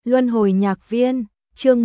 Luân hồi nhạc viên, chương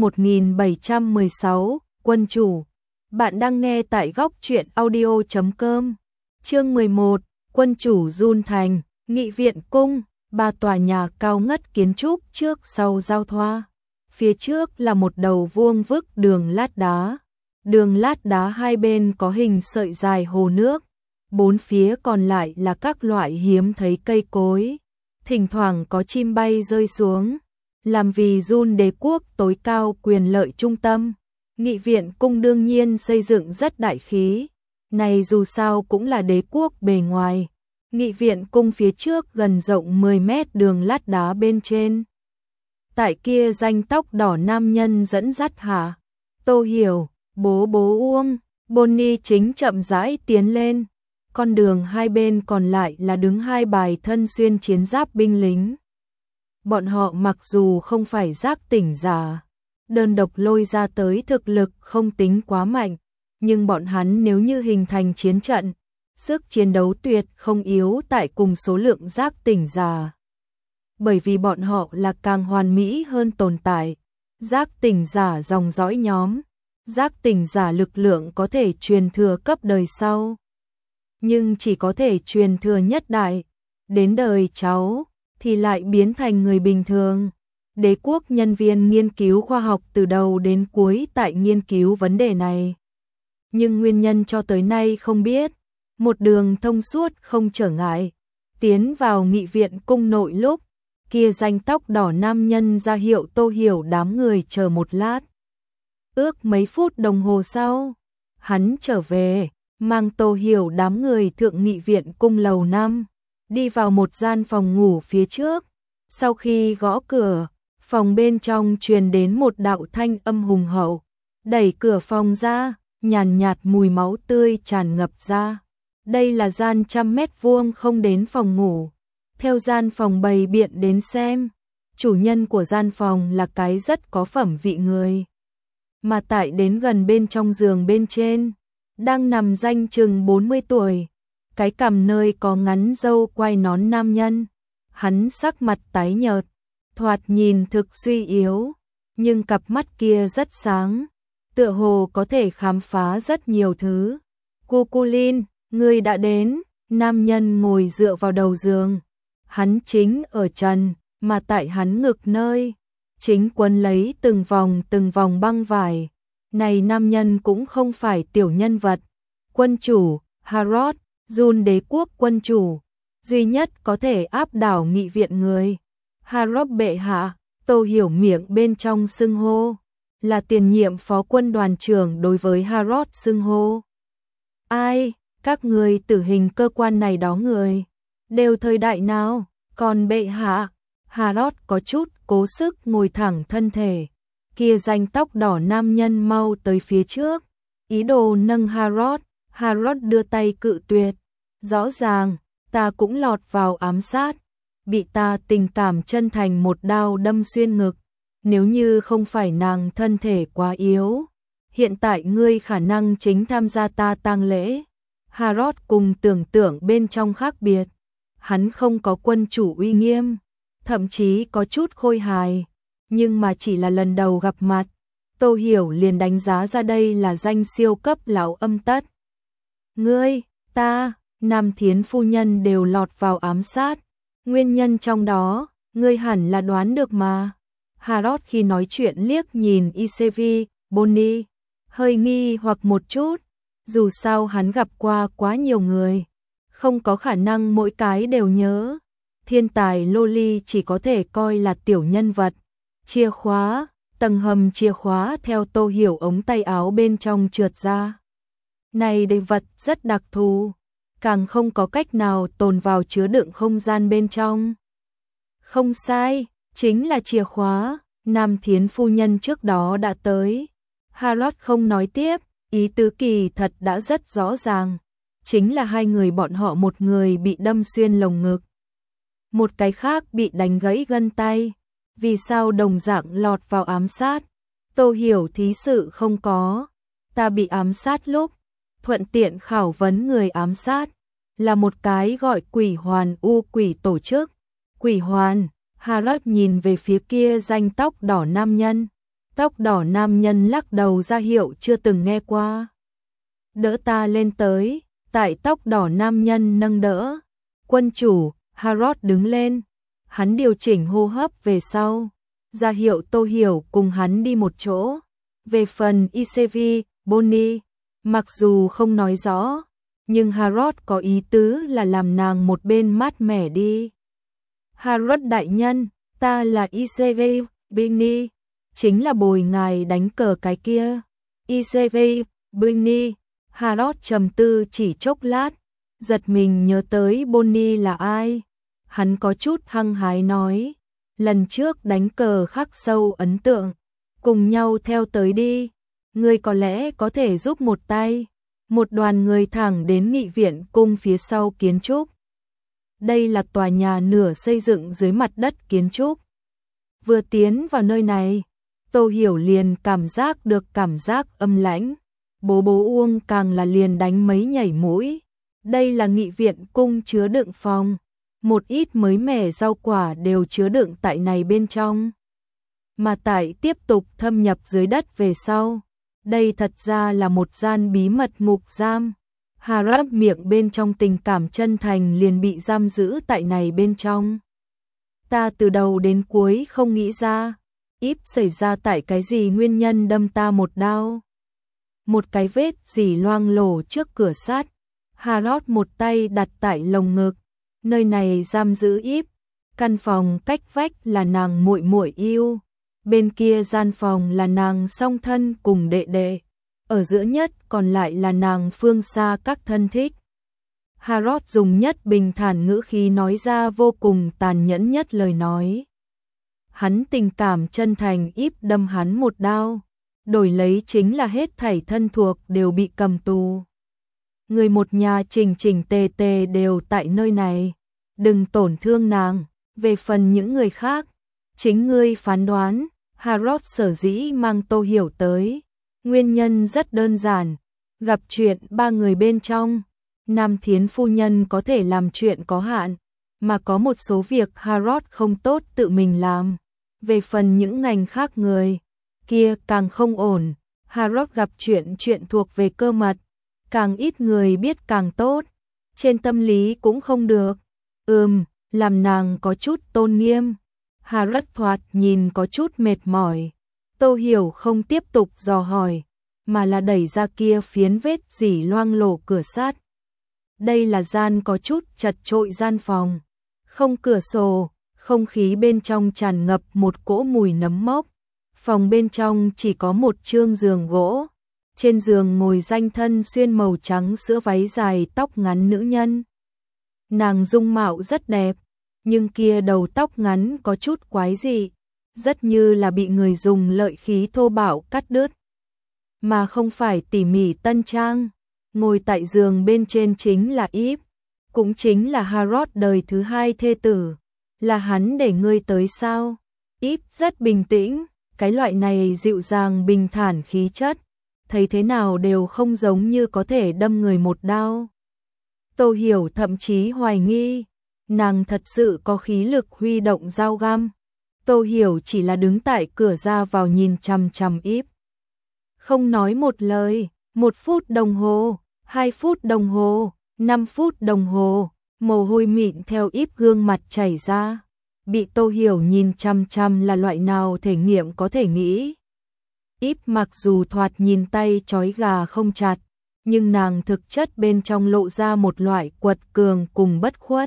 1716, quân chủ. Bạn đang nghe tại góc truyện audio.com. Chương 11, quân chủ Jun Thành, nghị viện cung, ba tòa nhà cao ngất kiến trúc trước sau giao thoa. Phía trước là một đầu vuông vức đường lát đá. Đường lát đá hai bên có hình sợi dài hồ nước. Bốn phía còn lại là các loại hiếm thấy cây cối. Thỉnh thoảng có chim bay rơi xuống. Làm vì Jun đế quốc tối cao quyền lợi trung tâm, nghị viện cung đương nhiên xây dựng rất đại khí. Này dù sao cũng là đế quốc bề ngoài. Nghị viện cung phía trước gần rộng 10 mét đường lát đá bên trên. Tại kia danh tóc đỏ nam nhân dẫn dắt hả? Tô Hiểu, bố Uông, Bonnie chính chậm rãi tiến lên. Con đường hai bên còn lại là đứng hai bài thân xuyên chiến giáp binh lính. Bọn họ mặc dù không phải giác tỉnh giả, đơn độc lôi ra tới thực lực không tính quá mạnh, nhưng bọn hắn nếu như hình thành chiến trận, sức chiến đấu tuyệt không yếu tại cùng số lượng giác tỉnh giả. Bởi vì bọn họ là càng hoàn mỹ hơn tồn tại, giác tỉnh giả dòng dõi nhóm, giác tỉnh giả lực lượng có thể truyền thừa cấp đời sau, nhưng chỉ có thể truyền thừa nhất đại, đến đời cháu thì lại biến thành người bình thường. Đế quốc nhân viên nghiên cứu khoa học từ đầu đến cuối tại nghiên cứu vấn đề này. Nhưng nguyên nhân cho tới nay không biết. Một đường thông suốt không trở ngại. Tiến vào nghị viện cung nội lúc, kia danh tóc đỏ nam nhân ra hiệu Tô Hiểu đám người chờ một lát. Ước mấy phút đồng hồ sau, hắn trở về, mang Tô Hiểu đám người thượng nghị viện cung lầu 5. Đi vào một gian phòng ngủ phía trước. Sau khi gõ cửa, phòng bên trong truyền đến một đạo thanh âm hùng hậu. Đẩy cửa phòng ra, nhàn nhạt mùi máu tươi tràn ngập ra. Đây là gian 100 mét vuông không đến phòng ngủ. Theo gian phòng bày biện đến xem, chủ nhân của gian phòng là cái rất có phẩm vị người. Mà tại đến gần bên trong giường bên trên, đang nằm danh chừng 40 tuổi. Cái cằm nơi có ngắn râu quai nón nam nhân, hắn sắc mặt tái nhợt, thoạt nhìn thực suy yếu, nhưng cặp mắt kia rất sáng, tựa hồ có thể khám phá rất nhiều thứ. Cuculin, ngươi đã đến. Nam nhân ngồi dựa vào đầu giường, hắn chính ở trần, mà tại hắn ngực nơi, chính quấn lấy từng vòng băng vải. Này nam nhân cũng không phải tiểu nhân vật, quân chủ, Harrod, Jun đế quốc quân chủ, duy nhất có thể áp đảo nghị viện người. Harrod bệ hạ, Tô Hiểu miệng bên trong xưng hô, là tiền nhiệm phó quân đoàn trưởng đối với Harrod xưng hô. Ai, các người tử hình cơ quan này đó người, đều thời đại nào, còn bệ hạ, Harrod có chút cố sức ngồi thẳng thân thể. Kia danh tóc đỏ nam nhân mau tới phía trước, ý đồ nâng Harrod đưa tay cự tuyệt. Rõ ràng, ta cũng lọt vào ám sát, bị ta tình cảm chân thành một đao đâm xuyên ngực. Nếu như không phải nàng thân thể quá yếu, hiện tại ngươi khả năng chính tham gia ta tang lễ. Harrod cùng tưởng tượng bên trong khác biệt. Hắn không có quân chủ uy nghiêm, thậm chí có chút khôi hài, nhưng mà chỉ là lần đầu gặp mặt, Tô Hiểu liền đánh giá ra đây là danh siêu cấp lão âm tất. Ngươi, ta, Nam Thiến phu nhân đều lọt vào ám sát, nguyên nhân trong đó, ngươi hẳn là đoán được mà. Harrod khi nói chuyện liếc nhìn Isevi, Bonnie, hơi nghi hoặc một chút, dù sao hắn gặp qua quá nhiều người, không có khả năng mỗi cái đều nhớ. Thiên tài Loli chỉ có thể coi là tiểu nhân vật. Chìa khóa, tầng hầm chìa khóa theo Tô Hiểu ống tay áo bên trong trượt ra. Này đây vật rất đặc thù, càng không có cách nào tồn vào chứa đựng không gian bên trong. Không sai, chính là chìa khóa, Nam Thiến phu nhân trước đó đã tới. Harrod không nói tiếp, ý tứ kỳ thật đã rất rõ ràng. Chính là hai người bọn họ, một người bị đâm xuyên lồng ngực, một cái khác bị đánh gãy gân tay. Vì sao đồng dạng lọt vào ám sát? Tô Hiểu thí sự không có. Ta bị ám sát lúc thuận tiện khảo vấn người ám sát, là một cái gọi Quỷ Hoàn U quỷ tổ chức. Quỷ Hoàn, Harrod nhìn về phía kia danh tóc đỏ nam nhân. Tóc đỏ nam nhân lắc đầu ra hiệu chưa từng nghe qua. Đỡ ta lên tới, tại tóc đỏ nam nhân nâng đỡ. Quân chủ, Harrod đứng lên. Hắn điều chỉnh hô hấp về sau. Ra hiệu Tô Hiểu cùng hắn đi một chỗ. Về phần ICV, Bonnie, mặc dù không nói rõ, nhưng Harrod có ý tứ là làm nàng một bên mát mẻ đi. Harrod đại nhân, ta là ICV, Bonnie, chính là bồi ngài đánh cờ cái kia. ICV, Bonnie, Harrod trầm tư chỉ chốc lát, giật mình nhớ tới Bonnie là ai. Hắn có chút hăng hái nói, lần trước đánh cờ khắc sâu ấn tượng, cùng nhau theo tới đi, ngươi có lẽ có thể giúp một tay. Một đoàn người thẳng đến nghị viện cung phía sau kiến trúc. Đây là tòa nhà nửa xây dựng dưới mặt đất kiến trúc. Vừa tiến vào nơi này, Tô Hiểu liền cảm giác được cảm giác âm lãnh. Bố Uông càng là liền đánh mấy nhảy mũi. Đây là nghị viện cung chứa đựng phòng. Một ít mới mẻ rau quả đều chứa đựng tại này bên trong. Mà tại tiếp tục thâm nhập dưới đất về sau. Đây thật ra là một gian bí mật ngục giam. Harrod miệng bên trong tình cảm chân thành liền bị giam giữ tại này bên trong. Ta từ đầu đến cuối không nghĩ ra, Íp xảy ra tại cái gì nguyên nhân đâm ta một đao. Một cái vết dỉ loang lổ trước cửa sắt. Harrod một tay đặt tại lồng ngực. Nơi này giam giữ Íp. Căn phòng cách vách là nàng muội muội yêu. Bên kia gian phòng là nàng song thân cùng đệ đệ. Ở giữa nhất còn lại là nàng phương xa các thân thích. Harrod dùng nhất bình thản ngữ khí nói ra vô cùng tàn nhẫn nhất lời nói. Hắn tình cảm chân thành Íp đâm hắn một đao. Đổi lấy chính là hết thảy thân thuộc đều bị cầm tù. Người một nhà chỉnh chỉnh tề tề đều tại nơi này. Đừng tổn thương nàng. Về phần những người khác, chính ngươi phán đoán. Harrod sở dĩ mang Tô Hiểu tới. Nguyên nhân rất đơn giản. Gặp chuyện ba người bên trong. Nam Thiến phu nhân có thể làm chuyện có hạn. Mà có một số việc Harrod không tốt tự mình làm. Về phần những ngành khác người kia càng không ổn. Harrod gặp chuyện thuộc về cơ mật. Càng ít người biết càng tốt. Trên tâm lý cũng không được. Làm nàng có chút tôn nghiêm. Harrod thoạt nhìn có chút mệt mỏi. Tô Hiểu không tiếp tục dò hỏi, mà là đẩy ra kia phiến vết dỉ loang lổ cửa sắt. Đây là gian có chút chật chội gian phòng. Không cửa sổ, không khí bên trong tràn ngập một cỗ mùi nấm mốc. Phòng bên trong chỉ có một chương giường gỗ. Trên giường ngồi danh thân xuyên màu trắng sữa váy dài tóc ngắn nữ nhân. Nàng dung mạo rất đẹp, nhưng kia đầu tóc ngắn có chút quái dị, rất như là bị người dùng lợi khí thô bạo cắt đứt, mà không phải tỉ mỉ tân trang. Ngồi tại giường bên trên chính là Íp, cũng chính là Harrod đời thứ hai thê tử. Là hắn để ngươi tới sao? Íp rất bình tĩnh, cái loại này dịu dàng bình thản khí chất, thấy thế nào đều không giống như có thể đâm người một đao. Tô Hiểu thậm chí hoài nghi, nàng thật sự có khí lực huy động dao găm. Tô Hiểu chỉ là đứng tại cửa ra vào nhìn chằm chằm Íp. Không nói một lời, 1 phút đồng hồ, 2 phút đồng hồ, 5 phút đồng hồ, mồ hôi mịn theo Íp gương mặt chảy ra. Bị Tô Hiểu nhìn chằm chằm là loại nào thể nghiệm có thể nghĩ. Íp mặc dù thoạt nhìn tay trói gà không chặt, nhưng nàng thực chất bên trong lộ ra một loại quật cường cùng bất khuất.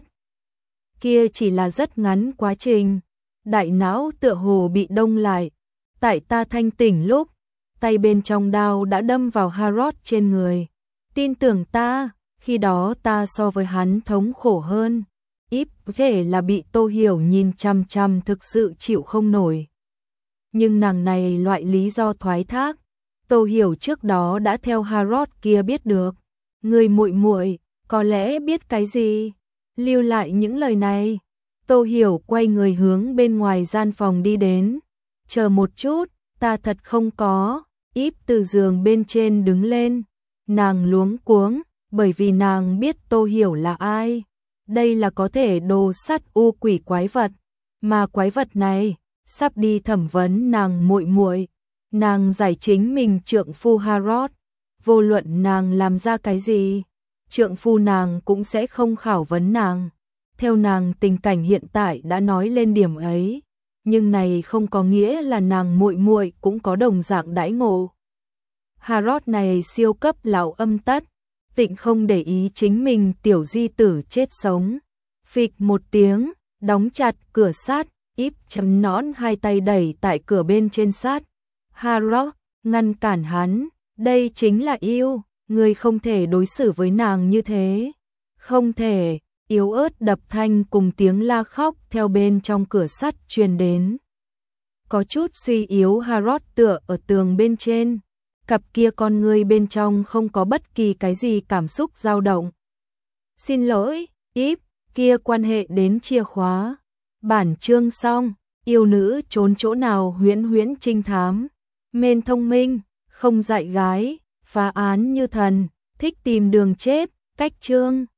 Kia chỉ là rất ngắn quá trình. Đại não tựa hồ bị đông lại. Tại ta thanh tỉnh lúc, tay bên trong đao đã đâm vào Harrod trên người. Tin tưởng ta, khi đó ta so với hắn thống khổ hơn. Íp có thể là bị Tô Hiểu nhìn chằm chằm thực sự chịu không nổi. Nhưng nàng này loại lý do thoái thác, Tô Hiểu trước đó đã theo Harrod kia biết được. Người muội muội có lẽ biết cái gì? Lưu lại những lời này. Tô Hiểu quay người hướng bên ngoài gian phòng đi đến. Chờ một chút, ta thật không có. Íp từ giường bên trên đứng lên. Nàng luống cuống, bởi vì nàng biết Tô Hiểu là ai. Đây là có thể đồ sắt u quỷ quái vật. mà quái vật này sắp đi thẩm vấn nàng muội muội. Nàng giải chính mình trượng phu Harrod, vô luận nàng làm ra cái gì, trượng phu nàng cũng sẽ không khảo vấn nàng. Theo nàng tình cảnh hiện tại đã nói lên điểm ấy, nhưng này không có nghĩa là nàng muội muội cũng có đồng dạng đãi ngộ. Harrod này siêu cấp lão âm tất, tịnh không để ý chính mình tiểu di tử chết sống. Phịch một tiếng, đóng chặt cửa sắt, íp chấm nón hai tay đẩy tại cửa bên trên sắt. Harrod ngăn cản hắn, đây chính là yêu, người không thể đối xử với nàng như thế. Không thể, yếu ớt đập thanh cùng tiếng la khóc theo bên trong cửa sắt truyền đến. Có chút suy yếu Harrod tựa ở tường bên trên, cặp kia con người bên trong không có bất kỳ cái gì cảm xúc dao động. Xin lỗi, íp, kia quan hệ đến chìa khóa. Bản chương xong, yêu nữ trốn chỗ nào huyễn huyễn trinh thám. Mên thông minh, không dạy gái, phá án như thần, thích tìm đường chết, cách chương.